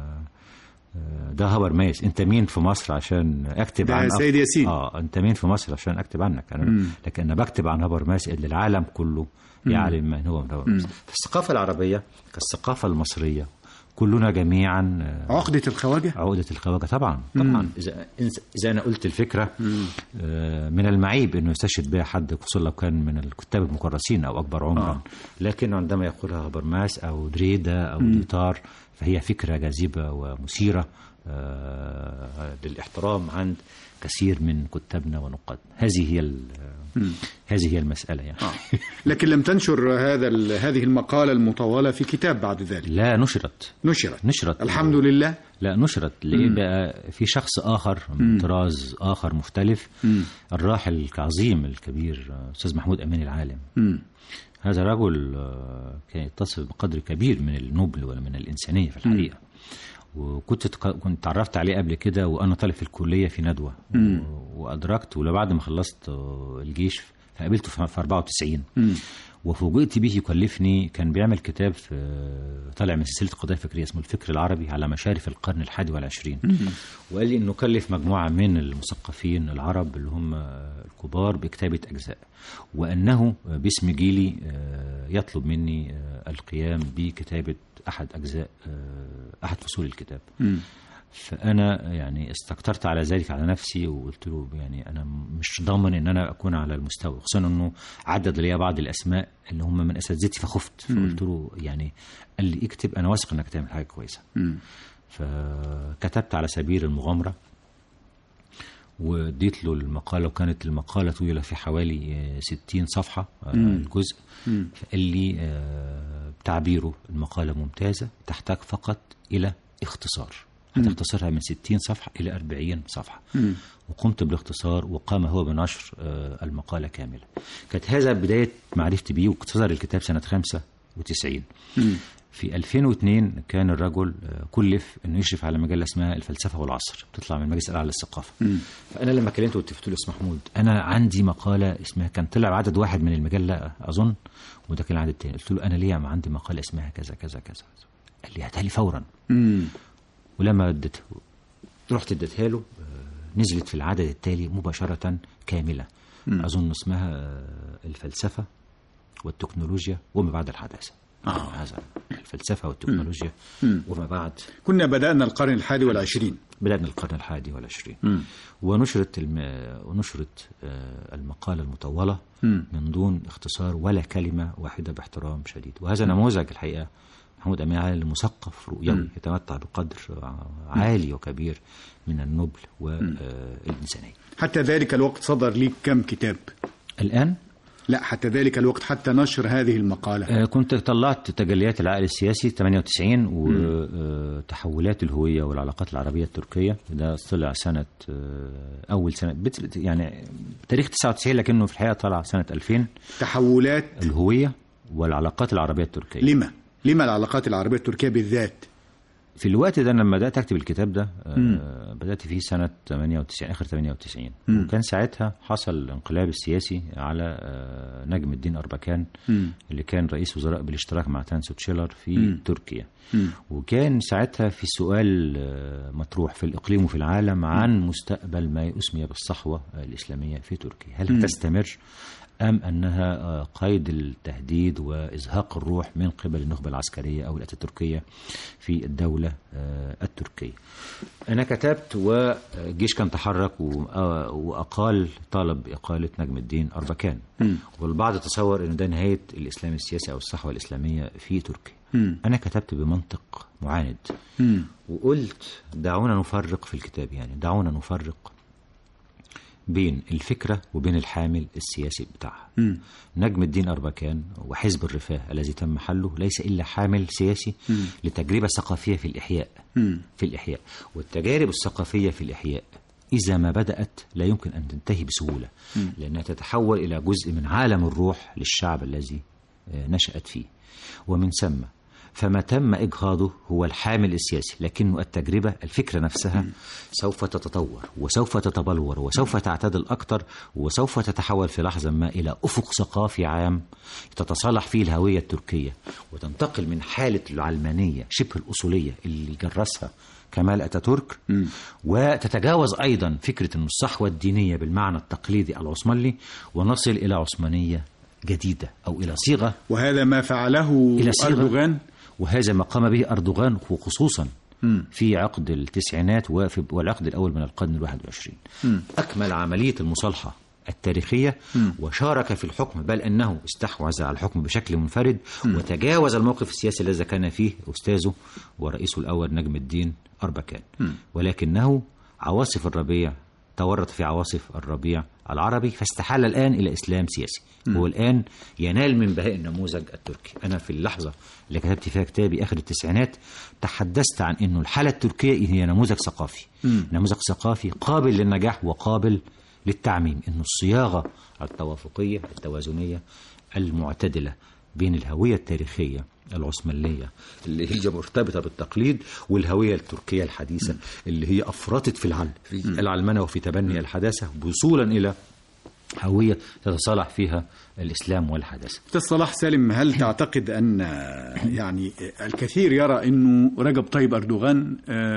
ده هابرماس، انت مين في مصر عشان اكتب عن سيد ياسين؟ اه انت مين في مصر عشان اكتب عنك انا؟ لكن انا بكتب عن هابرماس اللي العالم كله يعلم من هو من هابرماس. في الثقافه العربيه كالثقافه المصريه كلنا جميعا عقدة الخواجة. عقدة الخواجة طبعا طبعا. اذا اذا انا قلت الفكره آه من المعيب انه يستشهد بها حد خصوصا لو كان من الكتاب المكرسين او اكبر عمرا، آه. لكن عندما يقولها هابرماس او دريدا او ديتار فهي فكره جاذبه ومثيره آه للاحترام عند كثير من كتابنا ونقادنا. هذه هي هذه هي المسألة يعني. آه. لكن لم تنشر هذا هذه المقالة المطولة في كتاب بعد ذلك؟ لا نشرت نشرت نشرت الحمد لله. لا نشرت لأن بقى في شخص آخر من طراز آخر مختلف، مم. الراحل العظيم الكبير أستاذ محمود أمين العالم. مم. هذا رجل كان يتصف بقدر كبير من النبل ومن الإنسانية في الحقيقة. مم. وكنت كنت تعرفت عليه قبل كده وأنا طالب في الكلية في ندوة، وأدركت ولو بعد ما خلصت الجيش فقابلته في أربعة وتسعين وفوجئت به يكلفني. كان بيعمل كتاب في طالع من سلسله قضايا فكريه اسمه الفكر العربي على مشارف القرن الحادي والعشرين، وقال لي انه كلف مجموعه من المثقفين العرب اللي هم الكبار بكتابه اجزاء، وانه باسم جيلي يطلب مني القيام بكتابه احد اجزاء احد فصول الكتاب. م. فأنا يعني استكترت على ذلك على نفسي وقلت له يعني أنا مش ضامن إن أنا أكون على المستوى، خصوصا إنه عدد لي بعض الأسماء اللي هم من أساتذتي فخفت. فقلت له يعني قال لي اكتب، أنا واثق إنك تعمل حاجة كويسة. م. فكتبت على سبيل المغامرة واديت له المقالة، وكانت المقالة طويلة في حوالي ستين صفحة الجزء. م. فقال لي بتعبيره المقالة ممتازة، تحتاج فقط إلى اختصار، هتختصرها من ستين صفحة إلى أربعين صفحة. م. وقمت بالاختصار، وقام هو بنشر المقالة كاملة. كانت هذا بداية معرفتي بيه، واختصر الكتاب سنة خمسة وتسعين. م. في ألفين واثنين كان الرجل كلف انه يشرف على مجله اسمها الفلسفه والعصر، بتطلع من المجلس الاعلى للثقافه. م. فانا لما كلمته قلت له اسمع محمود، انا عندي مقاله اسمها، كان طلع عدد واحد من المجله اظن، وده كان العدد الثاني. قلت له انا ليه ما عندي مقاله اسمها كذا كذا كذا. قال لي هاتها لي فورا. م. ولما اديته رحت اديتها له، نزلت في العدد التالي مباشره كامله. م. اظن اسمها الفلسفه والتكنولوجيا وما بعد الحداثه. آه. هذا الفلسفة والتكنولوجيا مم. وما بعد. كنا بدأنا القرن الحادي والعشرين بدأنا القرن الحادي والعشرين مم. ونشرت الم... ونشرت المقالة المطولة مم. من دون اختصار ولا كلمة واحدة، باحترام شديد. وهذا نموذج الحقيقة محمود أمين علي المثقف رؤيوي يتمتع بقدر عالي وكبير من النبل والإنسانية. حتى ذلك الوقت صدر لي كم كتاب الآن؟ لا، حتى ذلك الوقت، حتى نشر هذه المقالة. آه كنت طلعت تجليات العقل السياسي ثمانية وتسعين، وتحولات الهوية والعلاقات العربية التركية، ده طلع سنة آه أول سنة يعني بتاريخ تسعة وتسعين، لكنه في الحقيقة طلع سنة ألفين. تحولات الهوية والعلاقات العربية التركية. لما؟ لما العلاقات العربية التركية بالذات؟ في الوقت ده لما بدأت أكتب الكتاب ده آه بدأت فيه سنة ثمانية وتسعين، آخر ثمانية وتسعين. مم. وكان ساعتها حصل الانقلاب السياسي على آه نجم الدين أربكان، مم. اللي كان رئيس وزراء بالاشتراك مع تانسو تشيلر في مم. تركيا. مم. وكان ساعتها في سؤال آه مطروح في الإقليم وفي العالم عن مم. مستقبل ما أسمي بالصحوة الإسلامية في تركيا، هل هتستمر أم أنها قيد التهديد وإزهاق الروح من قبل النخبة العسكرية أو الأتاتوركية في الدولة التركية. أنا كتبت والجيش كان تحرك وأقال طالب بإقالة نجم الدين أربكان، والبعض تصور أن ده نهاية الإسلام السياسي أو الصحوة الإسلامية في تركيا. م. أنا كتبت بمنطق معاند، م. وقلت دعونا نفرق في الكتاب، يعني دعونا نفرق بين الفكرة وبين الحامل السياسي بتاعها. م. نجم الدين أربكان وحزب الرفاه الذي تم حله ليس إلا حامل سياسي م. لتجربة ثقافية في الإحياء. م. في الإحياء، والتجارب الثقافية في الإحياء إذا ما بدأت لا يمكن أن تنتهي بسهولة، م. لأنها تتحول إلى جزء من عالم الروح للشعب الذي نشأت فيه، ومن ثم فما تم إجهاضه هو الحامل السياسي، لكن التجربة الفكرة نفسها سوف تتطور وسوف تتبلور وسوف تعتدل أكتر، وسوف تتحول في لحظة ما إلى أفق ثقافي عام تتصالح فيه الهوية التركية، وتنتقل من حالة العلمانية شبه الأصولية اللي جرسها كمال أتاتورك، م. وتتجاوز أيضا فكرة أن الصحوة الدينية بالمعنى التقليدي العثماني، ونصل إلى عثمانية جديدة أو إلى صيغة. وهذا ما فعله أردوغان، وهذا ما قام به أردوغان وخصوصا م. في عقد التسعينات وفي والعقد الأول من القرن الواحد والعشرين. م. أكمل عملية المصالحة التاريخية م. وشارك في الحكم، بل أنه استحوذ على الحكم بشكل منفرد، م. وتجاوز الموقف السياسي الذي كان فيه أستاذه ورئيسه الأول نجم الدين أربكان. م. ولكنه عواصف الربيع تورط في عواصف الربيع العربي، فاستحال الآن إلى إسلام سياسي. م. هو الآن ينال من بهاء النموذج التركي. أنا في اللحظة اللي كتبت فيها كتابي آخر التسعينات تحدثت عن أنه الحالة التركية هي نموذج ثقافي، م. نموذج ثقافي قابل للنجاح وقابل للتعميم، أنه الصياغة التوافقية التوازنية المعتدلة بين الهوية التاريخية العثمانية اللي هي مرتبطة بالتقليد والهوية التركية الحديثة اللي هي أفرطت في العلم في العلمنة وفي تبني الحداثة وصولا إلى هوية تتصالح فيها الإسلام والحداثة. أستاذ صلاح سالم، هل تعتقد أن يعني الكثير يرى أنه رجب طيب أردوغان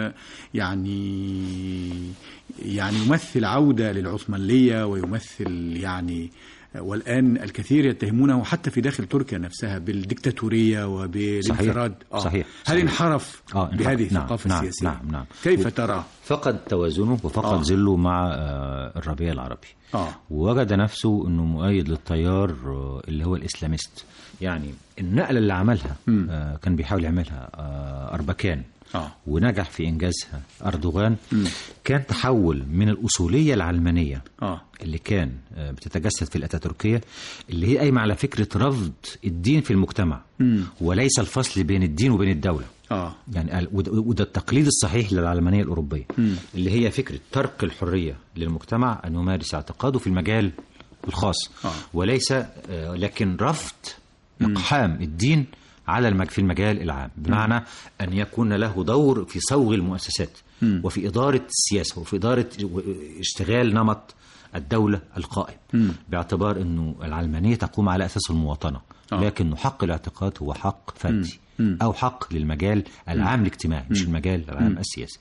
يعني يعني يمثل عودة للعثمانية ويمثل يعني، والآن الكثير يتهمونه حتى في داخل تركيا نفسها بالديكتاتورية وبالانفراد؟ صحيح. صحيح. هل انحرف آه. بهذه نعم. الثقافة نعم. السياسية؟ نعم. نعم. كيف ترى؟ فقد توازنه وفقد ذله مع الربيع العربي. آه. ووجد نفسه أنه مؤيد للتيار اللي هو الإسلاميست. يعني النقلة اللي عملها آه كان بيحاول يعملها آه أربكان آه. ونجح في إنجازها أردوغان. م. كان تحول من الأصولية العلمانية آه. اللي كان بتتجسد في الأتاتوركية، اللي هي قايمة على فكرة رفض الدين في المجتمع م. وليس الفصل بين الدين وبين الدولة. آه. يعني وده التقليد الصحيح للعلمانية الأوروبية م. اللي هي فكرة ترك الحرية للمجتمع أن يمارس اعتقاده في المجال الخاص آه. وليس آه لكن رفض إقحام الدين على المج... في المجال العام، بمعنى م. أن يكون له دور في صوغ المؤسسات م. وفي إدارة السياسة وفي إدارة اشتغال نمط الدولة القائم م. باعتبار أنه العلمانية تقوم على أساس المواطنة آه. لكن حق الاعتقاد هو حق فردي م. أو حق للمجال العام الاجتماعي مش المجال العام م. السياسي.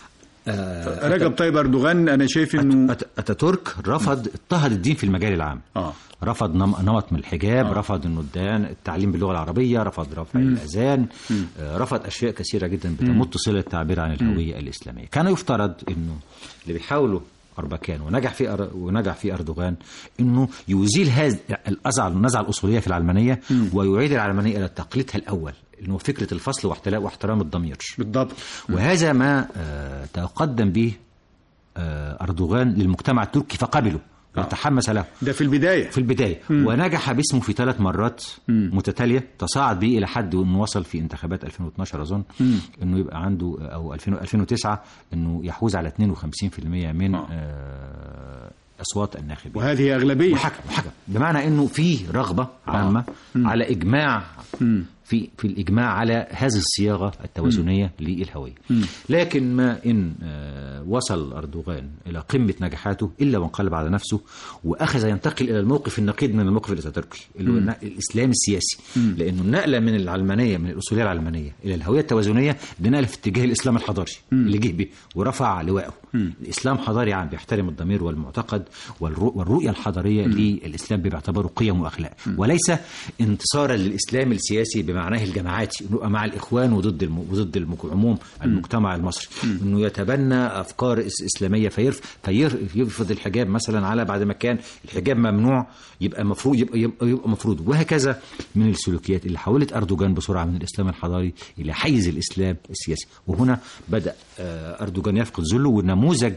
آه رجب طيب أردوغان أنا شايف أنه أتاتورك رفض اضطهد الدين في المجال العام آه. رفض نمط من الحجاب آه. رفض انه الديان التعليم باللغه العربيه، رفض رفع م. الاذان م. آه رفض اشياء كثيره جدا بتمت صله التعبير عن الهويه م. الاسلاميه. كان يفترض انه اللي بيحاولوا أربكان ونجح في أر... ونجح في أردوغان انه يزيل هذا الازعه النزعه الاصوليه في العلمانيه م. ويعيد العلمانيه الى تقليدها الاول، انه فكره الفصل واحتلال واحترام الضمير بالضبط. وهذا ما آه تقدم به آه أردوغان للمجتمع التركي فقبله وتحمس له. ده في البداية في البداية م. ونجح باسمه في ثلاث مرات م. متتالية، تصاعد به إلى حد أنه وصل في انتخابات ألفين واثناشر أظن م. أنه يبقى عنده أو ألفين وتسعة أنه يحوز على اثنين وخمسين بالمئة من آه. آه أصوات الناخبين، وهذه أغلبية وحكم وحكم بمعنى أنه فيه رغبة عامة آه. على إجماع م. في في الإجماع على هذه الصياغة التوازنية م. للهوية. م. لكن ما إن وصل أردوغان إلى قمة نجاحاته إلا وانقلب على نفسه وأخذ ينتقل إلى الموقف النقيض من الموقف الأتاتوركي اللي هو الإسلام السياسي، م. لأنه النقلة من العلمانية من الأصولية العلمانية إلى الهوية التوازنية بنقل في اتجاه الإسلام الحضاري م. اللي جه به ورفع لواءه. الإسلام حضاري عام بيحترم الضمير والمعتقد والرؤية الحضارية م. للإسلام باعتباره قيم وأخلاق م. وليس انتصارا للإسلام السياسي بمعناه الجماعاتي انه مع الاخوان وضد الم... وضد العموم المجتمع المصري، انه يتبنى افكار اسلاميه فيرف... فيرفض الحجاب مثلا على بعد ما كان الحجاب ممنوع يبقى مفروض يبقى, يبقى, يبقى مفروض، وهكذا من السلوكيات اللي حولت أردوغان بسرعه من الاسلام الحضاري الى حيز الاسلام السياسي. وهنا بدا أردوغان يفقد ذله، والنموذج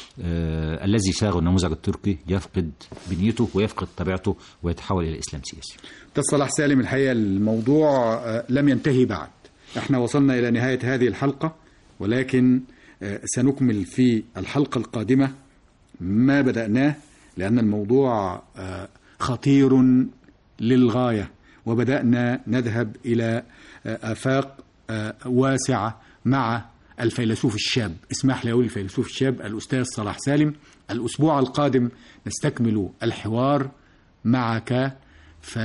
آه الذي ساغه النموذج التركي يفقد بنيته ويفقد طبيعته ويتحول الى اسلام سياسي. صلاح سالم، الحقيقة الموضوع لم ينتهي بعد، احنا وصلنا إلى نهاية هذه الحلقة، ولكن سنكمل في الحلقة القادمة ما بدأناه، لأن الموضوع خطير للغاية، وبدأنا نذهب إلى آفاق واسعة مع الفيلسوف الشاب، اسمح لي أقول الفيلسوف الشاب الأستاذ صلاح سالم. الأسبوع القادم نستكمل الحوار معك، ف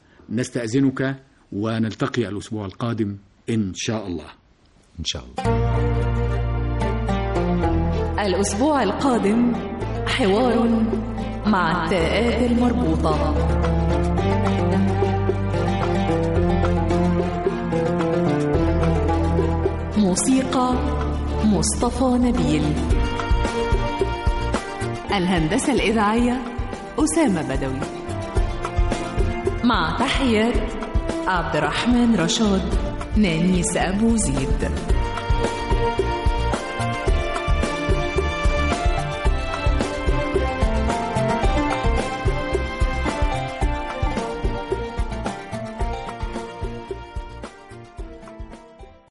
نستأذنك ونلتقي الأسبوع القادم إن شاء الله. إن شاء الله. الأسبوع القادم حوار مع التاءات المربوطة. موسيقى مصطفى نبيل. الهندسة الإذاعية أسامة بدوي. مع تحيات عبد الرحمن رشاد، نانيس أبو زيد.